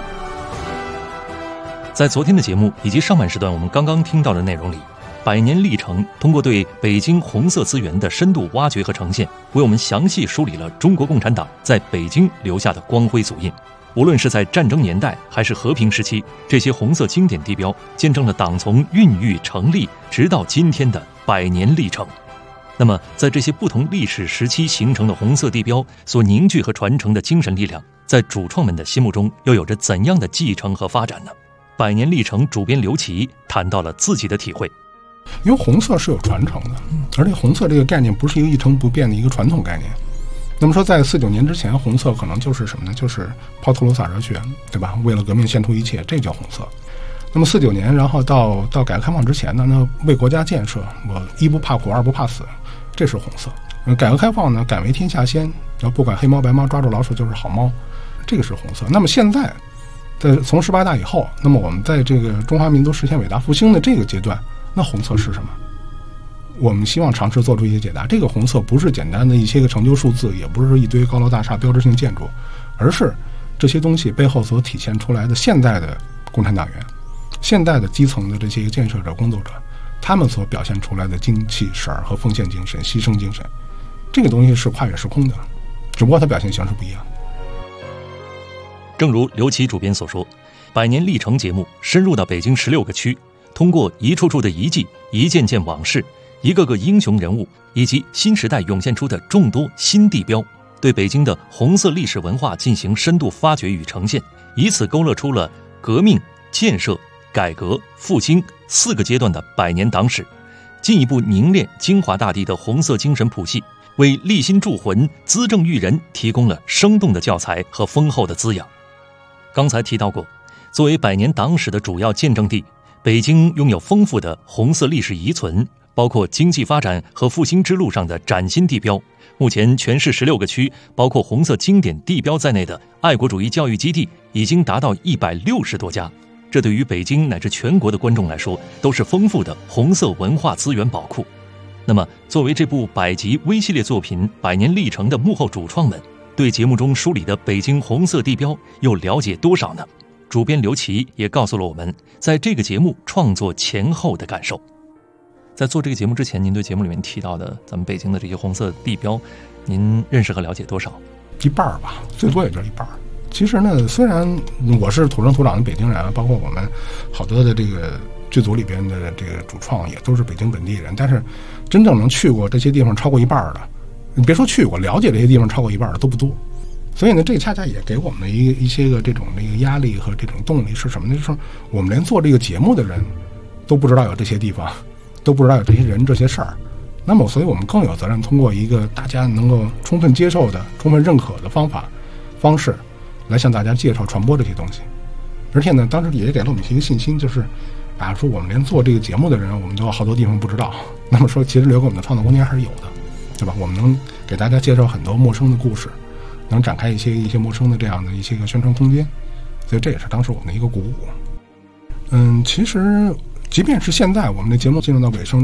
在昨天的节目以及上半时段我们刚刚听到的内容里，100年历程通过对北京红色资源的深度挖掘和呈现，为我们详细梳理了中国共产党在北京留下的光辉足印。无论是在战争年代还是和平时期，这些红色经典地标见证了党从孕育成立直到今天的100年历程。那么在这些不同历史时期形成的红色地标所凝聚和传承的精神力量，在主创们的心目中又有着怎样的继承和发展呢？100年历程主编刘琦谈到了自己的体会。 因为红色是有传承的，而且红色这个概念不是一个一成不变的一个传统概念。那么说在49年之前，红色可能就是什么呢？就是抛头颅洒热血，对吧？为了革命献出一切，这叫红色。那么49年，然后到改革开放之前呢，那为国家建设，我一不怕苦，二不怕死，这是红色。改革开放呢，敢为天下先，然后不管黑猫白猫，抓住老鼠就是好猫，这个是红色。那么现在从18大以后，那么我们在这个中华民族实现伟大复兴的这个阶段，那红色是什么？我们希望尝试做出一些解答。这个红色不是简单的一些个成就数字，也不是一堆高楼大厦标志性建筑，而是这些东西背后所体现出来的现代的共产党员，现代的基层的这些建设者工作者，他们所表现出来的精气神和奉献精神、牺牲精神，这个东西是跨越时空的，只不过它表现形式不一样。 正如刘琦主编所说，100年历程节目深入到北京16个区，通过一处处的遗迹、一件件往事、一个个英雄人物，以及新时代涌现出的众多新地标，对北京的红色历史文化进行深度发掘与呈现，以此勾勒出了革命、建设、改革、复兴4个阶段的100年党史，进一步凝练京华大地的红色精神谱系，为立心铸魂、资政育人提供了生动的教材和丰厚的滋养。刚才提到过，作为100年党史的主要见证地，北京拥有丰富的红色历史遗存，包括经济发展和复兴之路上的崭新地标。目前全市16个区，包括红色经典地标在内的爱国主义教育基地已经达到160多家。这对于北京乃至全国的观众来说，都是丰富的红色文化资源宝库。那么，作为这部100集微系列作品《100年历程》的幕后主创们，对节目中梳理的北京红色地标又了解多少呢？主编刘琦也告诉了我们在这个节目创作前后的感受。在做这个节目之前，您对节目里面提到的咱们北京的这些红色地标，您认识和了解多少？ 一半吧，最多也就是一半。其实呢，虽然我是土生土长的北京人，包括我们好多的这个剧组里边的这个主创也都是北京本地人，但是真正能去过这些地方超过一半的，你别说去过，了解这些地方超过一半的都不多。所以呢，这恰恰也给我们的一些个这种压力和这种动力是什么呢？就是我们连做这个节目的人都不知道有这些地方，都不知道有这些人这些事儿。那么，所以我们更有责任通过一个大家能够充分接受的、充分认可的方式，来向大家介绍、传播这些东西。而且呢，当时也给了我们一个信心，就是说我们连做这个节目的人，我们都有好多地方不知道。那么说，其实留给我们的创造空间还是有的，对吧？我们能给大家介绍很多陌生的故事，能展开一些陌生的这样的一些个宣传空间，所以这也是当时我们的一个鼓舞。其实即便是现在我们的节目进入到尾声，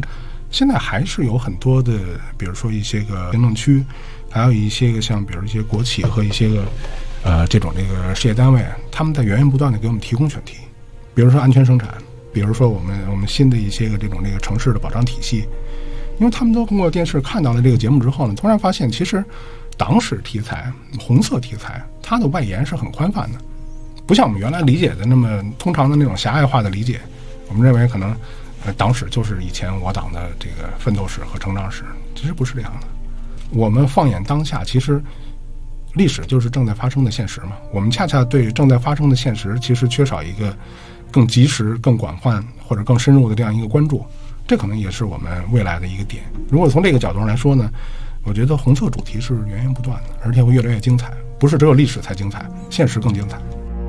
现在还是有很多的，比如说一些个行政区，还有一些个像比如一些国企和一些个这个事业单位，他们在源源不断的给我们提供选题，比如说安全生产，比如说我们新的一些个这个城市的保障体系。因为他们都通过电视看到了这个节目之后呢，突然发现其实党史题材、红色题材它的外延是很宽泛的，不像我们原来理解的那么通常的那种狭隘化的理解。我们认为可能党史就是以前我党的这个奋斗史和成长史，其实不是这样的。我们放眼当下，其实历史就是正在发生的现实嘛。我们恰恰对正在发生的现实其实缺少一个更及时、更广泛或者更深入的这样一个关注，这可能也是我们未来的一个点。如果从这个角度上来说呢，我觉得红色主题是源源不断的，而且会越来越精彩，不是只有历史才精彩，现实更精彩。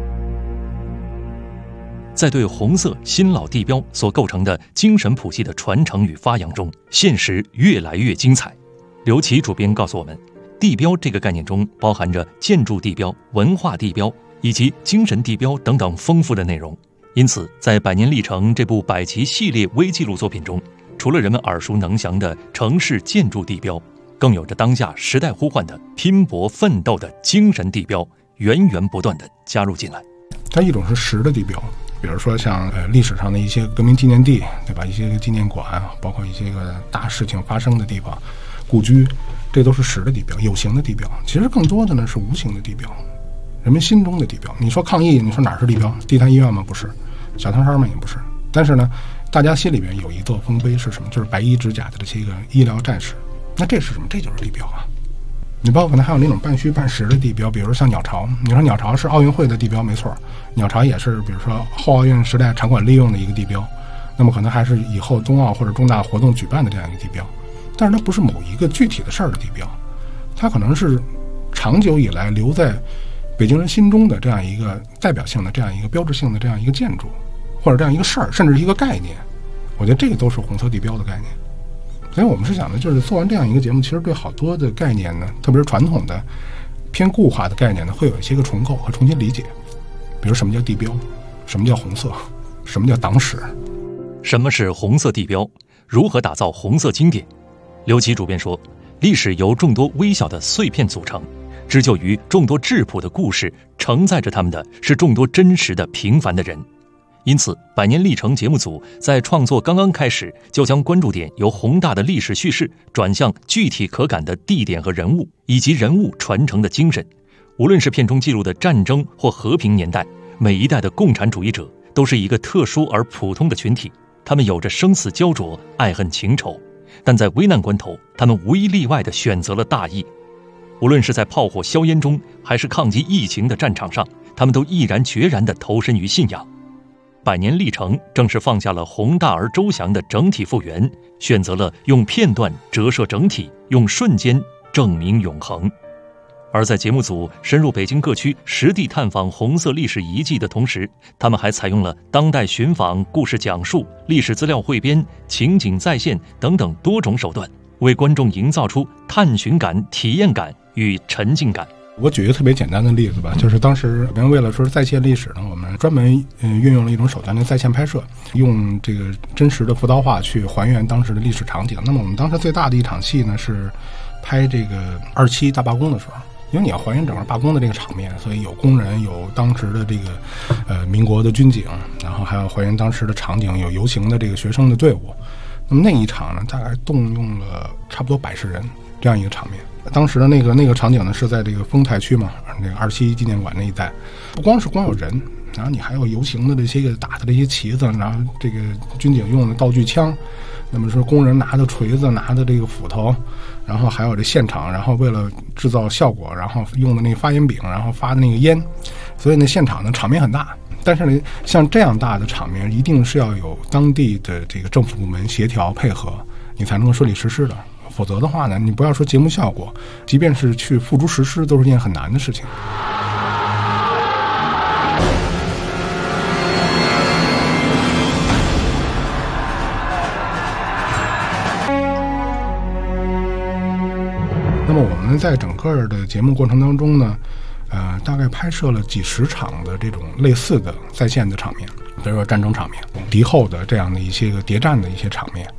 在对红色新老地标所构成的精神谱系的传承与发扬中，现实越来越精彩。刘琦主编告诉我们，地标这个概念中包含着建筑地标、文化地标以及精神地标等等丰富的内容。因此在《百年历程》这部百集系列微纪录作品中，除了人们耳熟能详的城市建筑地标，更有着当下时代呼唤的拼搏奋斗的精神地标源源不断地加入进来。 它一种是实的地标，比如说像历史上的一些革命纪念地，对吧？一些个纪念馆，包括一些个大事情发生的地方，故居，这都是实的地标，有形的地标。其实更多的呢是无形的地标，人们心中的地标。你说抗疫，你说哪是地标？地坛医院吗？不是，小汤山吗？也不是。但是呢，大家心里边有一座丰碑是什么？就是白衣执甲的这些个医疗战士。那这是什么？这就是地标啊！你包括可能还有那种半虚半实的地标，比如说像鸟巢。你说鸟巢是奥运会的地标没错，鸟巢也是比如说后奥运时代场馆利用的一个地标，那么可能还是以后冬奥或者重大活动举办的这样一个地标。但是它不是某一个具体的事儿的地标，它可能是长久以来留在北京人心中的这样一个代表性的、这样一个标志性的这样一个建筑，或者这样一个事儿，甚至是一个概念。我觉得这个都是红色地标的概念。所以我们是想的，就是做完这样一个节目，其实对好多的概念呢，特别是传统的偏固化的概念呢，会有一些个重构和重新理解。比如什么叫地标，什么叫红色，什么叫党史， 什么是红色地标，如何打造红色经典。刘琦主编说，历史由众多微小的碎片组成，织就于众多质朴的故事，承载着他们的是众多真实的平凡的人。因此百年历程节目组在创作刚刚开始，就将关注点由宏大的历史叙事转向具体可感的地点和人物，以及人物传承的精神。无论是片中记录的战争或和平年代，每一代的共产主义者都是一个特殊而普通的群体，他们有着生死焦灼、爱恨情仇，但在危难关头，他们无一例外地选择了大义。无论是在炮火硝烟中，还是抗击疫情的战场上，他们都毅然决然地投身于信仰。百年历程正是放下了宏大而周详的整体复原，选择了用片段折射整体，用瞬间证明永恒。而在节目组深入北京各区实地探访红色历史遗迹的同时，他们还采用了当代寻访、故事讲述、历史资料汇编、情景再现等等多种手段，为观众营造出探寻感、体验感与沉浸感。 我举一个特别简单的例子吧，就是当时我们为了说再现历史呢，我们专门运用了一种手段的在线拍摄，用这个真实的浮刀画去还原当时的历史场景。那么我们当时最大的一场戏呢，是拍这个27大罢工的时候，因为你要还原整个罢工的这个场面，所以有工人，有当时的这个民国的军警，然后还要还原当时的场景，有游行的这个学生的队伍。那么那一场呢，大概动用了差不多100人这样一个场面。当时的那个场景呢，是在这个丰台区嘛，那个27纪念馆那一带，不光有人，然后你还有游行的这些个打的这些旗子，然后这个军警用的道具枪，那么说工人拿的锤子，拿的这个斧头，然后还有这现场，然后为了制造效果，然后用的那个发烟饼，然后发的那个烟，所以那现场呢场面很大。但是呢，像这样大的场面，一定是要有当地的这个政府部门协调配合，你才能够顺利实施的。否则的话呢，你不要说节目效果，即便是去付诸实施，都是件很难的事情。那么我们在整个的节目过程当中呢，大概拍摄了几十场的这种类似的在线的场面，比如说战争场面、敌后的这样的一些个谍战的一些场面，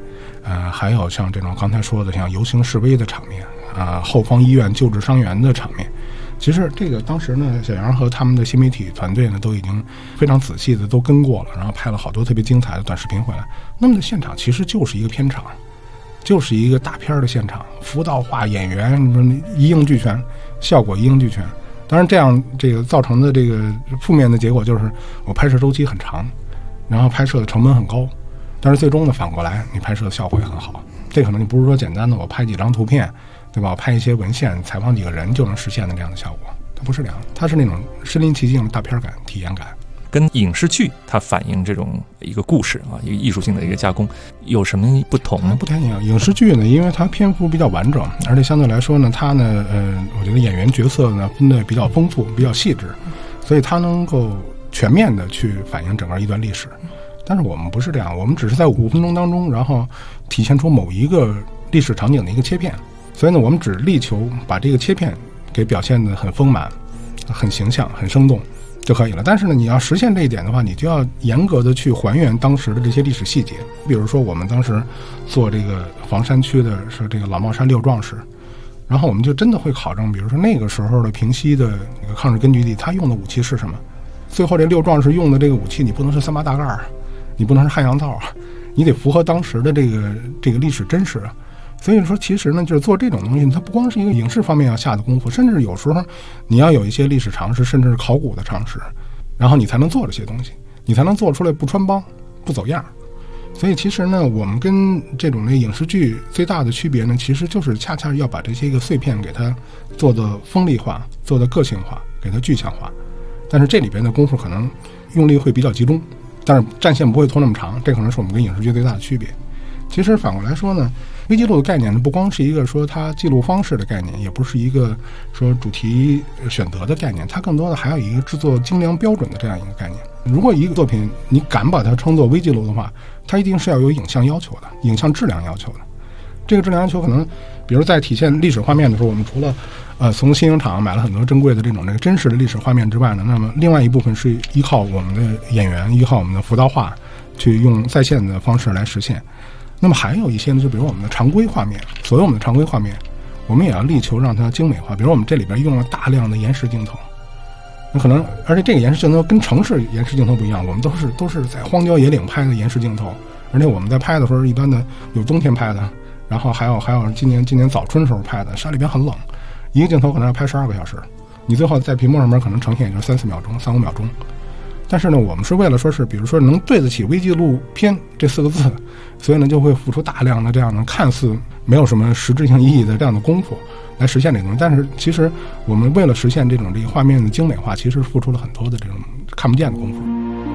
还有像这种刚才说的像游行示威的场面后方医院救治伤员的场面。其实这个当时呢，小杨和他们的新媒体团队呢都已经非常仔细的都跟过了，然后拍了好多特别精彩的短视频回来。那么的现场其实就是一个片场，就是一个大片的现场，服道化、演员一应俱全，效果一应俱全。当然这样这个造成的这个负面的结果就是我拍摄周期很长，然后拍摄的成本很高，但是最终呢反过来你拍摄的效果也很好。这可能就不是说简单的我拍几张图片，对吧？我拍一些文献，采访几个人就能实现的这样的效果，它不是这样，它是那种身临其境的大片感、体验感。 跟影视剧它反映这种一个故事一个艺术性的一个加工有什么不同呢？ 不太一样。影视剧呢，因为它篇幅比较完整，而且相对来说呢，它呢，我觉得演员角色呢分得比较丰富、比较细致，所以它能够全面的去反映整个一段历史。但是我们不是这样，我们只是在5分钟当中，然后体现出某一个历史场景的一个切片。所以呢，我们只力求把这个切片给表现得很丰满、很形象、很生动就可以了。但是呢，你要实现这一点的话，你就要严格的去还原当时的这些历史细节。比如说，我们当时做这个房山区的是这个老帽山6壮士，然后我们就真的会考证，比如说那个时候的平西的这个抗日根据地，他用的武器是什么？最后这6壮士用的这个武器，你不能是3八大盖，你不能是汉阳造，你得符合当时的这个历史真实。所以说其实呢，就是做这种东西，它不光是一个影视方面要下的功夫，甚至有时候你要有一些历史常识，甚至是考古的常识，然后你才能做这些东西，你才能做出来不穿帮不走样。所以其实呢，我们跟这种的影视剧最大的区别呢，其实就是恰恰要把这些个碎片给它做的锋利化，做的个性化，给它具象化。但是这里边的功夫可能用力会比较集中，但是战线不会拖那么长，这可能是我们跟影视剧最大的区别。其实反过来说呢，微记录的概念呢，不光是一个说它记录方式的概念，也不是一个说主题选择的概念，它更多的还有一个制作精良标准的这样一个概念。如果一个作品你敢把它称作微记录的话，它一定是要有影像要求的，影像质量要求的。这个质量要求可能比如在体现历史画面的时候，我们除了从新影厂买了很多珍贵的这种真实的历史画面之外呢，那么另外一部分是依靠我们的演员，依靠我们的服道化去用在线的方式来实现。那么还有一些呢，就比如我们的常规画面，所有我们的常规画面我们也要力求让它精美化。比如我们这里边用了大量的延时镜头，那可能而且这个延时镜头跟城市延时镜头不一样，我们都是在荒郊野岭拍的延时镜头，而且我们在拍的时候一般的有冬天拍的，然后还有今年早春时候拍的，山里边很冷，一个镜头可能要拍12个小时，你最后在屏幕上面可能呈现也就3-4秒钟，3-5秒钟。但是呢，我们是为了说是比如说能对得起微纪录片这4个字，所以呢就会付出大量的这样的看似没有什么实质性意义的这样的功夫来实现这个东西。但是其实我们为了实现这个画面的精美化，其实付出了很多的这种看不见的功夫。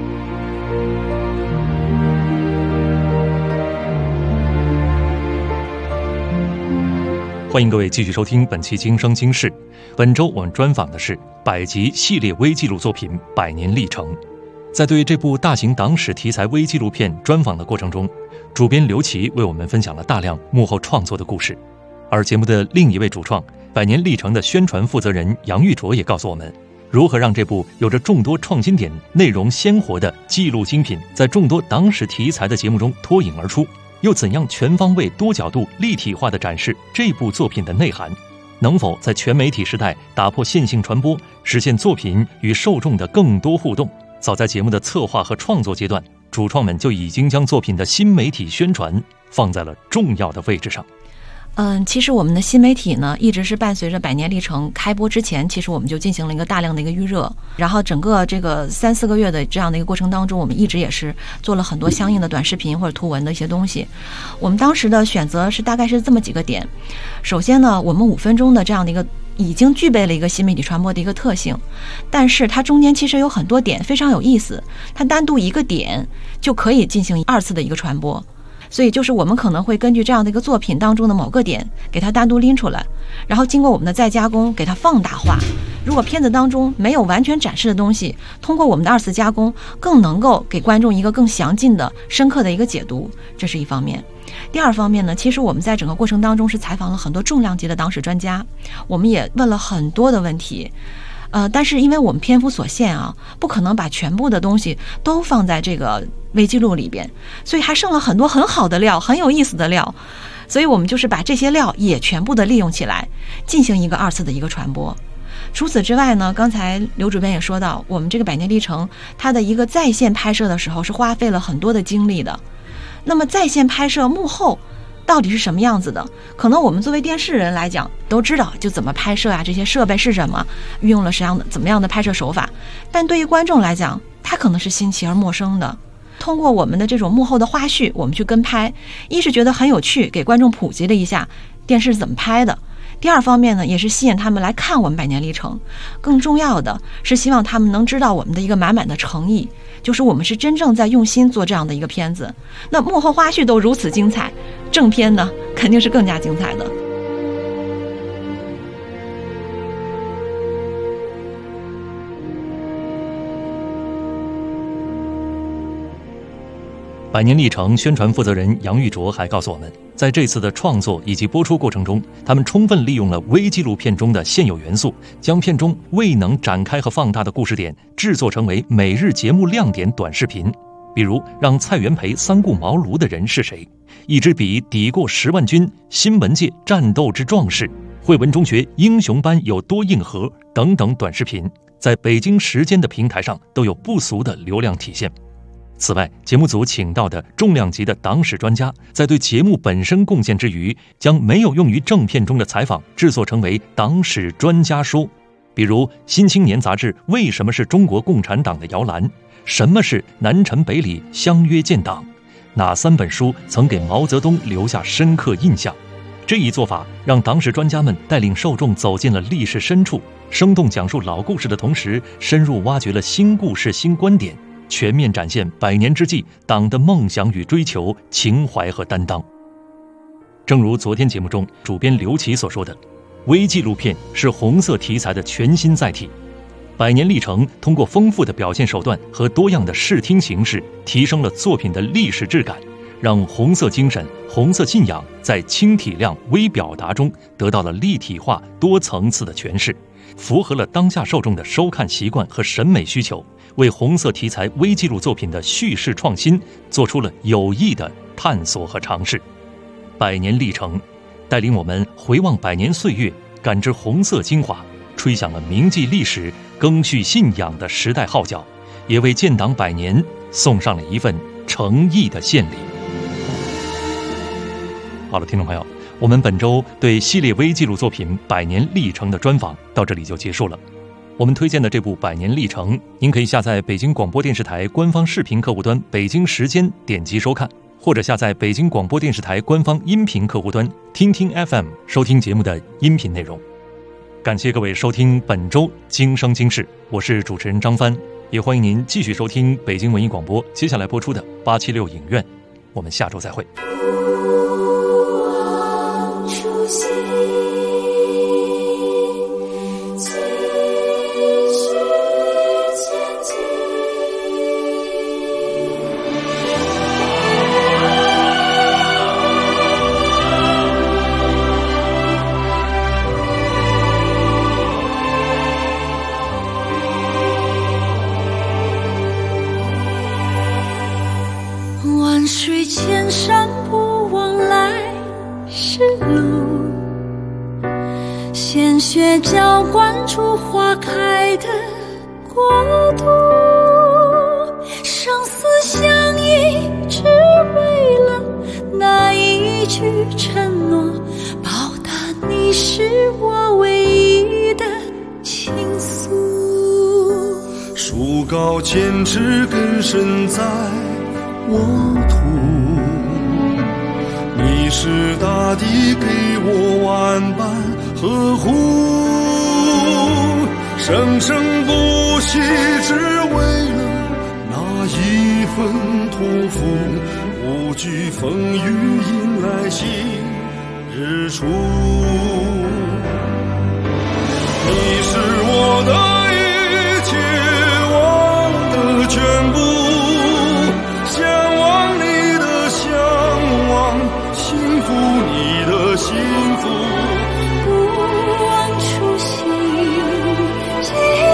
欢迎各位继续收听本期《今生今世》。本周我们专访的是百集系列微纪录作品《百年历程》。在对这部大型党史题材微纪录片专访的过程中，主编刘琦为我们分享了大量幕后创作的故事。而节目的另一位主创，百年历程的宣传负责人杨玉卓也告诉我们，如何让这部有着众多创新点、内容鲜活的纪录精品，在众多党史题材的节目中脱颖而出，又怎样全方位、多角度、立体化地展示这部作品的内涵？能否在全媒体时代打破线性传播，实现作品与受众的更多互动？早在节目的策划和创作阶段，主创们就已经将作品的新媒体宣传放在了重要的位置上。 其实我们的新媒体呢，一直是伴随着百年历程开播之前，其实我们就进行了一个大量的一个预热，然后整个这个3-4个月的这样的一个过程当中，我们一直也是做了很多相应的短视频或者图文的一些东西。我们当时的选择是大概是这么几个点。首先呢，我们5分钟的这样的一个已经具备了一个新媒体传播的一个特性，但是它中间其实有很多点非常有意思，它单独一个点就可以进行2次的一个传播。所以就是我们可能会根据这样的一个作品当中的某个点给它单独拎出来，然后经过我们的再加工给它放大化。如果片子当中没有完全展示的东西，通过我们的2次加工更能够给观众一个更详尽的深刻的一个解读，这是一方面。第二方面呢，其实我们在整个过程当中是采访了很多重量级的党史专家，我们也问了很多的问题， 但是因为我们篇幅所限啊，不可能把全部的东西都放在这个微记录里边，所以还剩了很多很好的料，很有意思的料，所以我们就是把这些料也全部的利用起来，进行一个2次的一个传播。除此之外呢，刚才刘主编也说到，我们这个百年历程它的一个在线拍摄的时候是花费了很多的精力的。那么在线拍摄幕后到底是什么样子的？可能我们作为电视人来讲都知道就怎么拍摄啊，这些设备是什么，运用了怎么样的拍摄手法，但对于观众来讲，他可能是新奇而陌生的。通过我们的这种幕后的花絮，我们去跟拍，一是觉得很有趣，给观众普及了一下电视是怎么拍的，第二方面呢，也是吸引他们来看我们百年历程，更重要的是希望他们能知道我们的一个满满的诚意，就是我们是真正在用心做这样的一个片子。那幕后花絮都如此精彩，正片呢肯定是更加精彩的。 百年历程宣传负责人杨玉卓还告诉我们，在这次的创作以及播出过程中，他们充分利用了微纪录片中的现有元素，将片中未能展开和放大的故事点制作成为每日节目亮点短视频。比如让蔡元培三顾茅庐的人是谁，一支笔抵过10万军，新闻界战斗之壮士，汇文中学英雄班有多硬核等等短视频，在北京时间的平台上都有不俗的流量体现。此外，节目组请到的重量级的党史专家，在对节目本身贡献之余，将没有用于正片中的采访制作成为党史专家说。比如《新青年》杂志为什么是中国共产党的摇篮？什么是南陈北李相约建党？哪3本书曾给毛泽东留下深刻印象？这一做法让党史专家们带领受众走进了历史深处，生动讲述老故事的同时，深入挖掘了新故事、新观点，全面展现100年之际党的梦想与追求、情怀和担当。正如昨天节目中主编刘琦所说的，微纪录片是红色题材的全新载体。百年历程通过丰富的表现手段和多样的视听形式，提升了作品的历史质感，让红色精神、红色信仰在轻体量微表达中得到了立体化、多层次的诠释，符合了当下受众的收看习惯和审美需求，为红色题材微纪录作品的叙事创新做出了有益的探索和尝试。百年历程带领我们回望100年岁月，感知红色精华，吹响了铭记历史、赓续信仰的时代号角，也为建党100年送上了一份诚意的献礼。好了，听众朋友，我们本周对系列微纪录作品100年历程的专访到这里就结束了。我们推荐的这部100年历程，您可以下载北京广播电视台官方视频客户端北京时间点击收看，或者下载北京广播电视台官方音频客户端听听 FM 收听节目的音频内容。感谢各位收听本周今生今世，我是主持人张帆，也欢迎您继续收听北京文艺广播接下来播出的876影院，我们下周再会。 万水千山不往来是路，鲜血浇灌出花开的国度，生死相依只为了那一句承诺，报答你是我唯一的倾诉。 树高千尺根深在沃土，你是大地给我万般呵护，生生不息只为了那一份托付，不惧风雨迎来新日出。你是我的一切，我的全部，向往你的向往，幸福你的幸福， 不忘初心。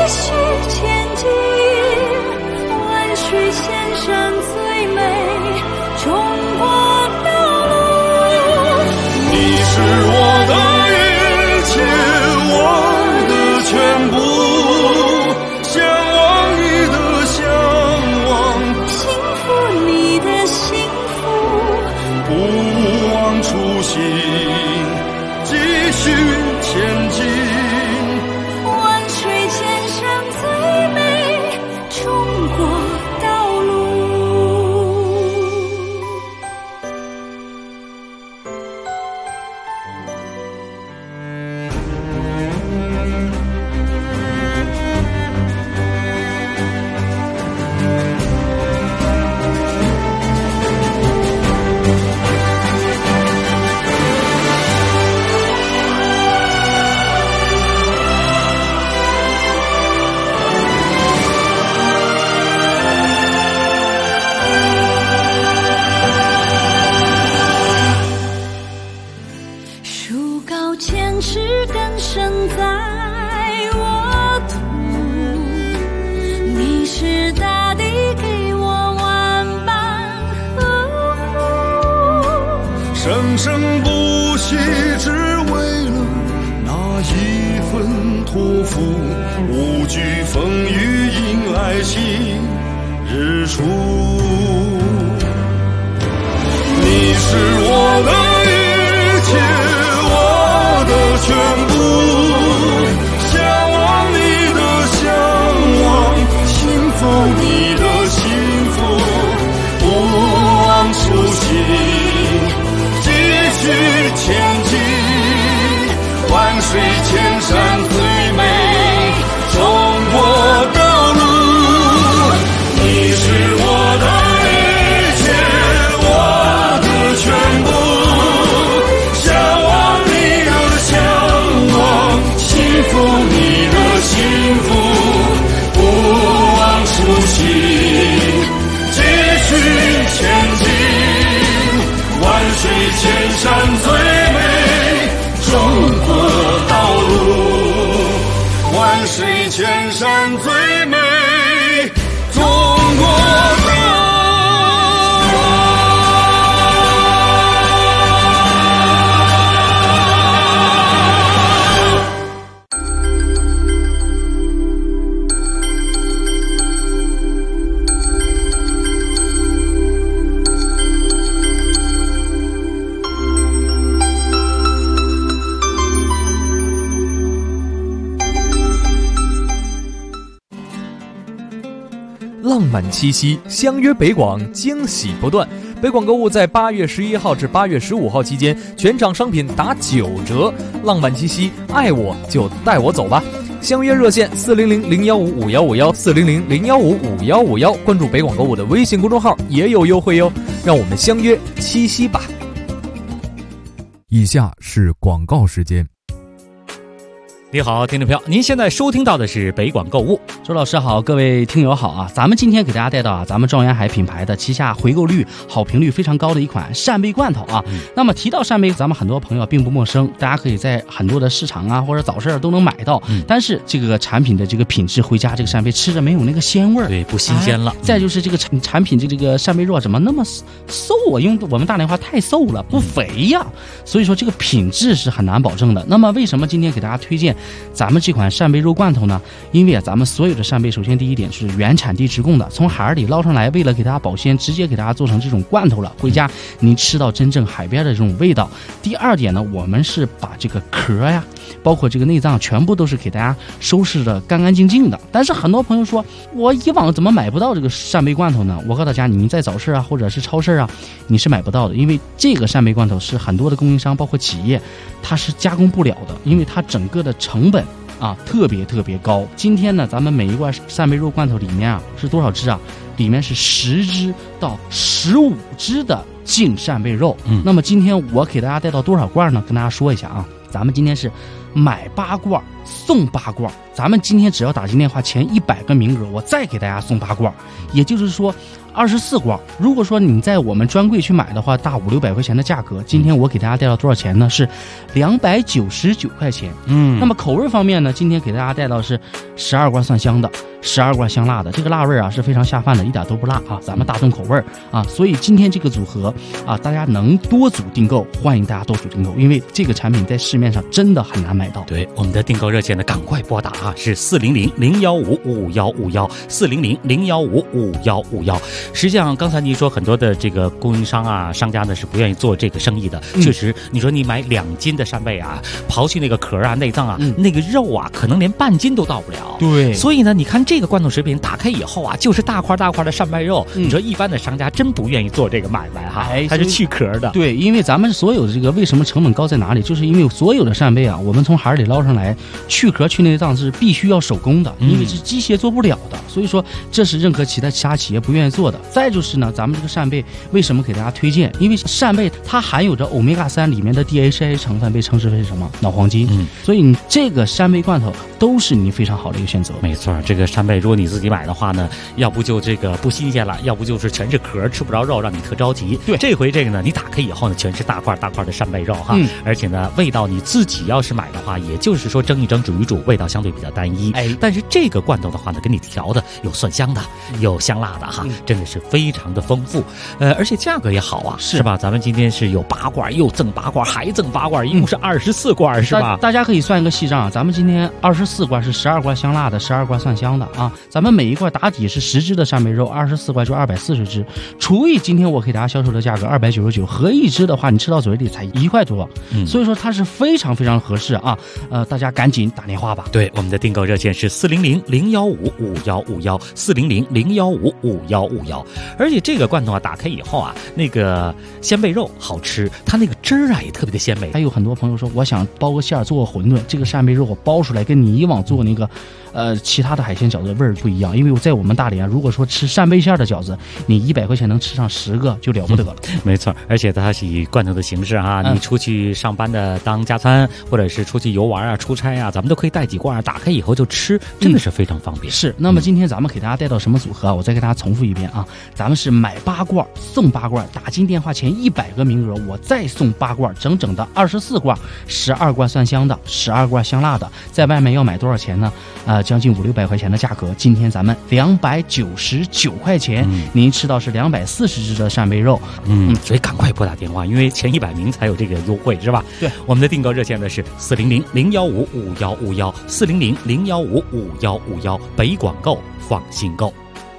千山最美中国道路。 你是我的一切，我的全部，向往你的向往， 幸福你的幸福， 不忘初心，继续前进。 万水千山最美中国道路。树高千尺，根深在我土。你是大地给我万般呵护， 生生不息，只为了那一份托付，无惧风雨，迎来新日出。你是我的一切，我的全部，向往你的向往，幸福你的幸福，不忘初心，继续前进。万水千山最美中国道路。你是我的一切，我的全部，向往你的向往，幸福你的幸福，不忘初心，继续前进。万水千山最美中国道路，万水千山最美中国道路。 浪漫七夕，相约北广，惊喜不断。北广购物在8月11号至8月15号期间，全场商品打9折。浪漫七夕，爱我就带我走吧。相约热线400-015-5151，400-015-5151，关注北广购物的微信公众号也有优惠哟。让我们相约七夕吧。以下是广告时间。 你好，听众朋友，您现在收听到的是北广购物。周老师好，各位听友好啊！咱们今天给大家带到咱们状元海品牌的旗下回购率、好评率非常高的一款扇贝罐头啊。那么提到扇贝，咱们很多朋友并不陌生，大家可以在很多的市场啊或者早市都能买到。但是这个产品的这个品质，回家这个扇贝吃着没有那个鲜味儿， 对，不新鲜了。 再就是这个产品这个扇贝肉怎么那么瘦啊？用我们大连话太瘦了，不肥呀。所以说这个品质是很难保证的。那么为什么今天给大家推荐咱们这款扇贝肉罐头呢？因为咱们所有的扇贝，首先第一点是原产地直供的，从海里捞上来，为了给大家保鲜，直接给大家做成这种罐头了，回家您吃到真正海边的这种味道。第二点呢，我们是把这个壳呀，包括这个内脏，全部都是给大家收拾的干干净净的。但是很多朋友说，我以往怎么买不到这个扇贝罐头呢？我告诉大家，你在早市啊或者是超市啊，你是买不到的，因为这个扇贝罐头是很多的供应商包括企业它是加工不了的，因为它整个的成本啊特别高。今天呢，咱们每一罐扇贝肉罐头里面啊是多少只啊？里面是10只到15只的净扇贝肉。那么今天我给大家带到多少罐呢？跟大家说一下啊，咱们今天是买8罐送8罐，咱们今天只要打进电话前100个名额，我再给大家送8罐，也就是说24罐。如果说你在我们专柜去买的话，大500-600块钱的价格，今天我给大家带到多少钱呢？是299块钱。那么口味方面呢，今天给大家带到是12罐蒜香的，12罐香辣的，这个辣味啊是非常下饭的，一点都不辣啊，咱们大众口味啊，所以今天这个组合啊，大家能多组订购，欢迎大家多组订购，因为这个产品在市面上真的很难买到。 对，我们的订购热线呢，赶快拨打啊，是400-015-5151，400-015-5151。实际上，刚才您说很多的这个供应商啊、商家呢是不愿意做这个生意的。确实，你说你买2斤的扇贝啊，刨去那个壳啊、内脏啊，那个肉啊，可能连半斤都到不了。 对， 所以呢，你看这个罐头食品打开以后啊，就是大块大块的扇贝肉。你说一般的商家真不愿意做这个买卖哈，它是去壳的。 对，因为咱们所有的这个为什么成本高在哪里？就是因为所有的扇贝啊，我们从海里捞上来，去壳去内脏是必须要手工的，因为是机械做不了的。所以说，这是任何其他企业不愿意做的。再就是呢，咱们这个扇贝为什么给大家推荐？因为扇贝它含有着欧米伽3里面的 DHA 成分，被称之为什么？脑黄金。所以你这个扇贝罐头都是你非常好的一个选择。 没错，这个扇贝如果你自己买的话呢，要不就这个不新鲜了，要不就是全是壳，吃不着肉，让你特着急。 对， 这回这个呢，你打开以后呢，全是大块大块的扇贝肉哈，而且呢，味道你自己要是买的话，也就是说蒸一蒸、煮一煮，味道相对比较单一。但是这个罐头的话呢，给你调的有蒜香的，有香辣的哈，真的是非常的丰富。而且价格也好啊，是吧？咱们今天是有8罐，又赠8罐，还赠8罐，一共是24罐，是吧？ 大家可以算一个细账，咱们今天24罐是12罐香辣的，12罐蒜香的啊。咱们每一罐打底是10只的扇贝肉，24罐就240只，除以今天我给大家销售的价格299，合一只的话，你吃到嘴里才1块多，所以说它是非常非常合适啊。大家赶紧打电话吧。 对，我们的订购热线是400-015-5151，400-015-5151。而且这个罐头啊，打开以后啊，那个鲜贝肉好吃，它那个汁儿啊也特别的鲜美。 还有很多朋友说，我想包个馅儿做个馄饨，这个扇贝肉我包出来跟你以往做那个其他的海鲜饺子味儿不一样，因为在我们大连，如果说吃扇贝馅的饺子，你100块钱能吃上10个就了不得了。 没错，而且它是以罐头的形式啊，你出去上班的当加餐，或者是出去游玩啊、出差啊，咱们都可以带几罐，打开以后就吃，真的是非常方便。 是，那么今天咱们给大家带到什么组合啊？我再给大家重复一遍啊，咱们是买8罐送8罐，打进电话前100个名额，我再送8罐，整整的24罐，12罐蒜香的，12罐香辣的，在外面要买多少钱呢？将近500-600块钱的价格，今天咱们299块钱，您吃到是240只的扇贝肉。 所以赶快拨打电话，因为前100名才有这个优惠，是吧？ 对， 我们的订购热线呢是400-015-5151，400-015-5151，北广购，放心购。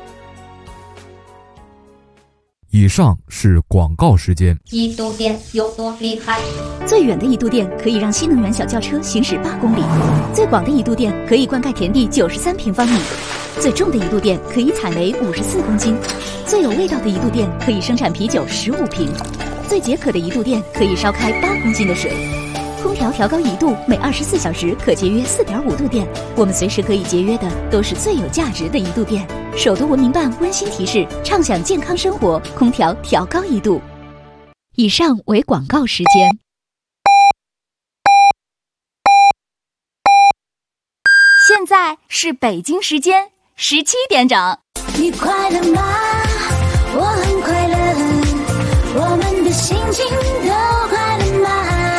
以上是广告时间。 一度电有多厉害？ 最远的一度电可以让新能源小轿车行驶8公里，最广的一度电可以灌溉田地93平方米，最重的一度电可以采煤54公斤，最有味道的一度电可以生产啤酒15瓶，最解渴的一度电可以烧开8公斤的水。空调调高1度，每24小时可节约4.5度电。我们随时可以节约的都是最有价值的一度电。首都文明办温馨提示：畅享健康生活，空调调高1度。以上为广告时间。 现在是北京时间17点整。你快乐吗？我很快乐，我们的心情都快乐吗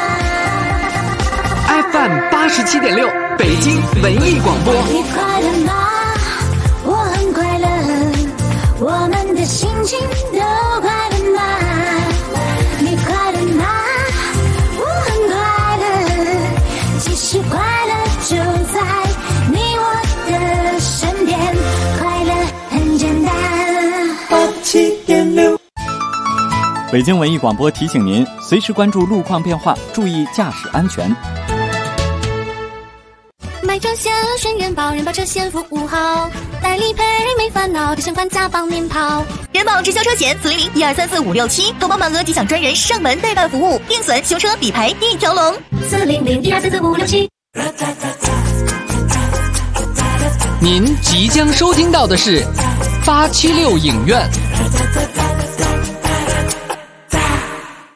？FM 87.6，北京文艺广播。 你快乐吗？我很快乐，我们的心情都快乐吗？你快乐吗？我很快乐，其实快乐就在你我的身边，快乐很简单。 87.6。 北京文艺广播提醒您，随时关注路况变化，注意驾驶安全。 买车险选人保，人保车险服务好，代理赔没烦恼，这险款加帮您跑。 人保直销车险400-1234567，投保满额即享专人上门代办服务，定损、修车、理赔一条龙。400-1234567。 您即将收听到的是876影院。